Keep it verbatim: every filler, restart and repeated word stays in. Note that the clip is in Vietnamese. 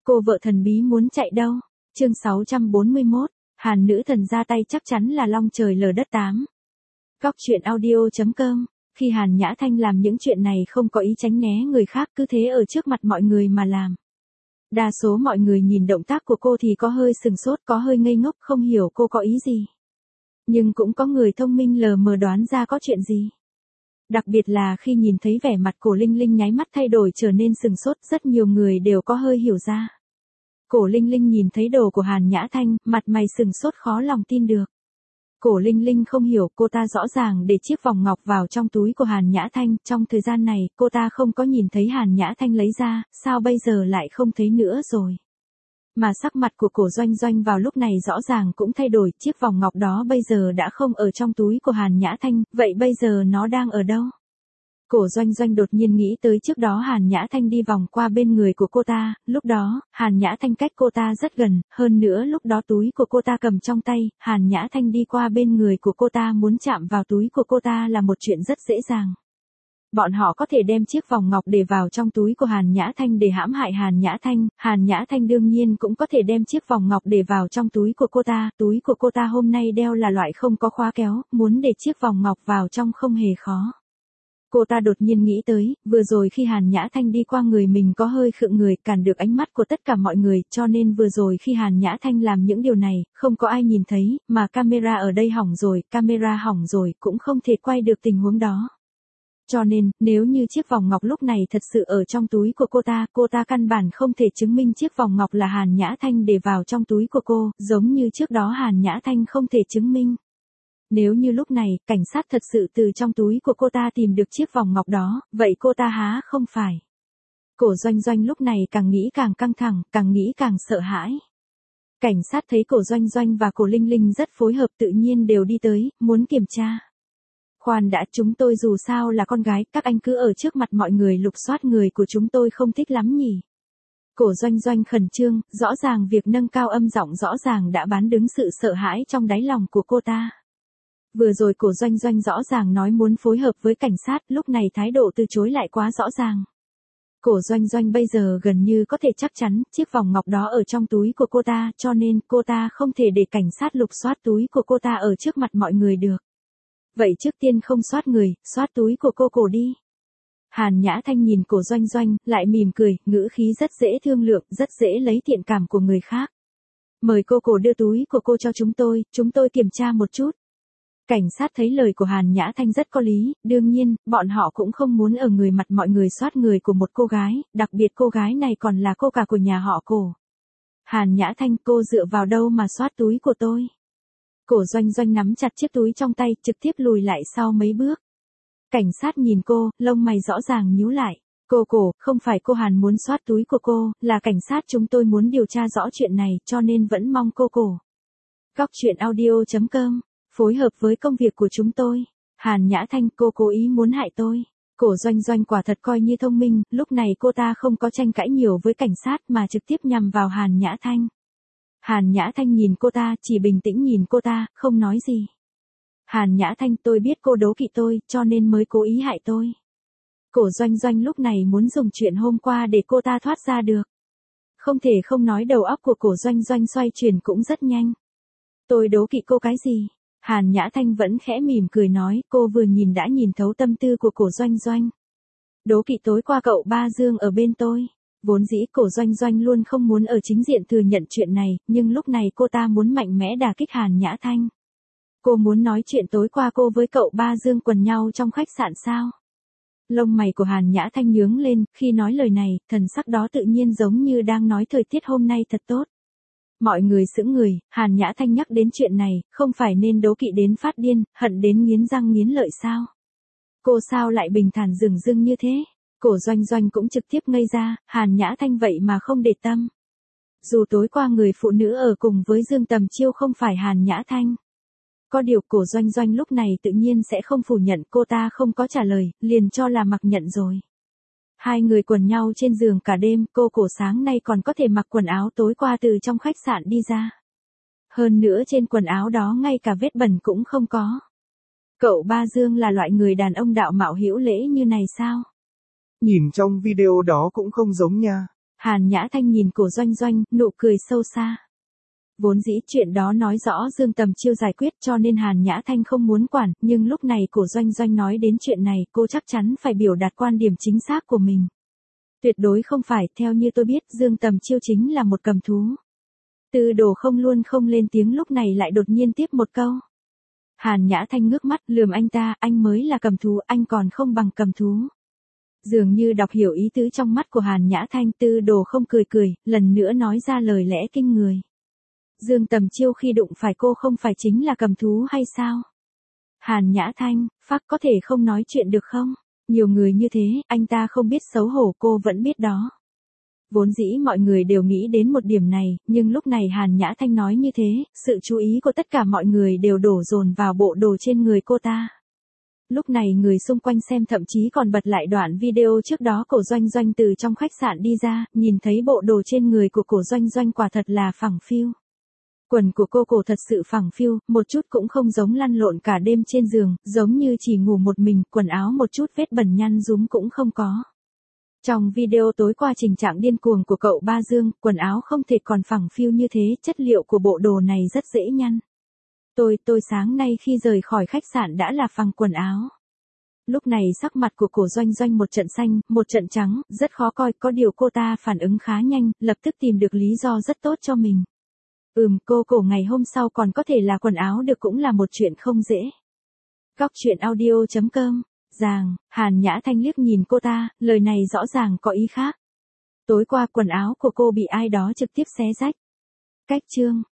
Cô vợ thần bí muốn chạy đâu? Chương sáu trăm bốn mươi mốt, Hàn nữ thần ra tay chắc chắn là long trời lở đất tám. Góc truyện audio chấm com. Khi Hàn Nhã Thanh làm những chuyện này không có ý tránh né người khác, cứ thế ở trước mặt mọi người mà làm. Đa số mọi người nhìn động tác của cô thì có hơi sừng sốt, có hơi ngây ngốc, không hiểu cô có ý gì. Nhưng cũng có người thông minh lờ mờ đoán ra có chuyện gì. Đặc biệt là khi nhìn thấy vẻ mặt Cổ Linh Linh nháy mắt thay đổi trở nên sừng sốt, rất nhiều người đều có hơi hiểu ra. Cổ Linh Linh nhìn thấy đồ của Hàn Nhã Thanh, mặt mày sừng sốt khó lòng tin được. Cổ Linh Linh không hiểu, cô ta rõ ràng để chiếc vòng ngọc vào trong túi của Hàn Nhã Thanh, trong thời gian này, cô ta không có nhìn thấy Hàn Nhã Thanh lấy ra, sao bây giờ lại không thấy nữa rồi. Mà sắc mặt của Cổ Doanh Doanh vào lúc này rõ ràng cũng thay đổi, chiếc vòng ngọc đó bây giờ đã không ở trong túi của Hàn Nhã Thanh, vậy bây giờ nó đang ở đâu? Cổ Doanh Doanh đột nhiên nghĩ tới trước đó Hàn Nhã Thanh đi vòng qua bên người của cô ta, lúc đó, Hàn Nhã Thanh cách cô ta rất gần, hơn nữa lúc đó túi của cô ta cầm trong tay, Hàn Nhã Thanh đi qua bên người của cô ta muốn chạm vào túi của cô ta là một chuyện rất dễ dàng. Bọn họ có thể đem chiếc vòng ngọc để vào trong túi của Hàn Nhã Thanh để hãm hại Hàn Nhã Thanh, Hàn Nhã Thanh đương nhiên cũng có thể đem chiếc vòng ngọc để vào trong túi của cô ta, túi của cô ta hôm nay đeo là loại không có khóa kéo, muốn để chiếc vòng ngọc vào trong không hề khó. Cô ta đột nhiên nghĩ tới, vừa rồi khi Hàn Nhã Thanh đi qua người mình có hơi khựng người, cản được ánh mắt của tất cả mọi người, cho nên vừa rồi khi Hàn Nhã Thanh làm những điều này, không có ai nhìn thấy, mà camera ở đây hỏng rồi, camera hỏng rồi, cũng không thể quay được tình huống đó. Cho nên, nếu như chiếc vòng ngọc lúc này thật sự ở trong túi của cô ta, cô ta căn bản không thể chứng minh chiếc vòng ngọc là Hàn Nhã Thanh để vào trong túi của cô, giống như trước đó Hàn Nhã Thanh không thể chứng minh. Nếu như lúc này, cảnh sát thật sự từ trong túi của cô ta tìm được chiếc vòng ngọc đó, vậy cô ta há không phải. Cổ Doanh Doanh lúc này càng nghĩ càng căng thẳng, càng nghĩ càng sợ hãi. Cảnh sát thấy Cổ Doanh Doanh và Cổ Linh Linh rất phối hợp tự nhiên đều đi tới, muốn kiểm tra. Khoan đã, chúng tôi dù sao là con gái, các anh cứ ở trước mặt mọi người lục soát người của chúng tôi không thích lắm nhỉ. Cổ Doanh Doanh khẩn trương, rõ ràng việc nâng cao âm giọng rõ ràng đã bán đứng sự sợ hãi trong đáy lòng của cô ta. Vừa rồi Cổ Doanh Doanh rõ ràng nói muốn phối hợp với cảnh sát, lúc này thái độ từ chối lại quá rõ ràng. Cổ Doanh Doanh bây giờ gần như có thể chắc chắn, chiếc vòng ngọc đó ở trong túi của cô ta, cho nên cô ta không thể để cảnh sát lục soát túi của cô ta ở trước mặt mọi người được. Vậy trước tiên không soát người, soát túi của cô Cổ đi. Hàn Nhã Thanh nhìn Cổ Doanh Doanh, lại mỉm cười, ngữ khí rất dễ thương lượng, rất dễ lấy thiện cảm của người khác. Mời cô Cổ đưa túi của cô cho chúng tôi, chúng tôi kiểm tra một chút. Cảnh sát thấy lời của Hàn Nhã Thanh rất có lý, đương nhiên, bọn họ cũng không muốn ở người mặt mọi người soát người của một cô gái, đặc biệt cô gái này còn là cô cả của nhà họ Cổ. Hàn Nhã Thanh, cô dựa vào đâu mà soát túi của tôi? Cổ Doanh Doanh nắm chặt chiếc túi trong tay, trực tiếp lùi lại sau mấy bước. Cảnh sát nhìn cô, lông mày rõ ràng nhíu lại. Cô Cổ, không phải cô Hàn muốn soát túi của cô, là cảnh sát chúng tôi muốn điều tra rõ chuyện này, cho nên vẫn mong cô Cổ. Góc truyện audio chấm com. Phối hợp với công việc của chúng tôi. Hàn Nhã Thanh, cô cố ý muốn hại tôi. Cổ Doanh Doanh quả thật coi như thông minh, lúc này cô ta không có tranh cãi nhiều với cảnh sát mà trực tiếp nhằm vào Hàn Nhã Thanh. Hàn Nhã Thanh nhìn cô ta, chỉ bình tĩnh nhìn cô ta, không nói gì. Hàn Nhã Thanh, tôi biết cô đố kỵ tôi, cho nên mới cố ý hại tôi. Cổ Doanh Doanh lúc này muốn dùng chuyện hôm qua để cô ta thoát ra được. Không thể không nói đầu óc của Cổ Doanh Doanh xoay chuyển cũng rất nhanh. Tôi đố kỵ cô cái gì? Hàn Nhã Thanh vẫn khẽ mỉm cười nói, cô vừa nhìn đã nhìn thấu tâm tư của Cổ Doanh Doanh. Đố kỵ tối qua cậu Ba Dương ở bên tôi. Vốn dĩ Cổ Doanh Doanh luôn không muốn ở chính diện thừa nhận chuyện này, nhưng lúc này cô ta muốn mạnh mẽ đả kích Hàn Nhã Thanh. Cô muốn nói chuyện tối qua cô với cậu Ba Dương quần nhau trong khách sạn sao? Lông mày của Hàn Nhã Thanh nhướng lên, khi nói lời này, thần sắc đó tự nhiên giống như đang nói thời tiết hôm nay thật tốt. Mọi người sững người, Hàn Nhã Thanh nhắc đến chuyện này, không phải nên đố kỵ đến phát điên, hận đến nghiến răng nghiến lợi sao? Cô sao lại bình thản dửng dưng như thế? Cổ Doanh Doanh cũng trực tiếp ngây ra, Hàn Nhã Thanh vậy mà không để tâm. Dù tối qua người phụ nữ ở cùng với Dương Tầm Chiêu không phải Hàn Nhã Thanh. Có điều Cổ Doanh Doanh lúc này tự nhiên sẽ không phủ nhận, cô ta không có trả lời, liền cho là mặc nhận rồi. Hai người quần nhau trên giường cả đêm, cô Cổ sáng nay còn có thể mặc quần áo tối qua từ trong khách sạn đi ra. Hơn nữa trên quần áo đó ngay cả vết bẩn cũng không có. Cậu Ba Dương là loại người đàn ông đạo mạo hữu lễ như này sao? Nhìn trong video đó cũng không giống nha. Hàn Nhã Thanh nhìn Cổ Doanh Doanh, nụ cười sâu xa. Vốn dĩ chuyện đó nói rõ Dương Tầm Chiêu giải quyết cho nên Hàn Nhã Thanh không muốn quản, nhưng lúc này Cổ Doanh Doanh nói đến chuyện này, cô chắc chắn phải biểu đạt quan điểm chính xác của mình. Tuyệt đối không phải, theo như tôi biết, Dương Tầm Chiêu chính là một cầm thú. Tư Đồ không luôn không lên tiếng lúc này lại đột nhiên tiếp một câu. Hàn Nhã Thanh ngước mắt lườm anh ta, anh mới là cầm thú, anh còn không bằng cầm thú. Dường như đọc hiểu ý tứ trong mắt của Hàn Nhã Thanh, Tư Đồ không cười cười, lần nữa nói ra lời lẽ kinh người. Dương Tầm Chiêu khi đụng phải cô không phải chính là cầm thú hay sao? Hàn Nhã Thanh, phác có thể không nói chuyện được không? Nhiều người như thế, anh ta không biết xấu hổ, cô vẫn biết đó. Vốn dĩ mọi người đều nghĩ đến một điểm này, nhưng lúc này Hàn Nhã Thanh nói như thế, sự chú ý của tất cả mọi người đều đổ dồn vào bộ đồ trên người cô ta. Lúc này người xung quanh xem thậm chí còn bật lại đoạn video trước đó Cổ Doanh Doanh từ trong khách sạn đi ra, nhìn thấy bộ đồ trên người của Cổ Doanh Doanh quả thật là phẳng phiu. Quần của cô cổ thật sự phẳng phiu, một chút cũng không giống lăn lộn cả đêm trên giường, giống như chỉ ngủ một mình, quần áo một chút vết bẩn nhăn rúm cũng không có. Trong video tối qua trình trạng điên cuồng của cậu Ba Dương, quần áo không thể còn phẳng phiu như thế, chất liệu của bộ đồ này rất dễ nhăn. Tôi, tôi sáng nay khi rời khỏi khách sạn đã là phẳng quần áo. Lúc này sắc mặt của Cổ Doanh Doanh một trận xanh, một trận trắng, rất khó coi, có điều cô ta phản ứng khá nhanh, lập tức tìm được lý do rất tốt cho mình. Ừm, cô Cổ ngày hôm sau còn có thể là quần áo được cũng là một chuyện không dễ. Góc truyện audio chấm com, Giàng, Hàn Nhã Thanh liếc nhìn cô ta, lời này rõ ràng có ý khác. Tối qua quần áo của cô bị ai đó trực tiếp xé rách. Cách chương.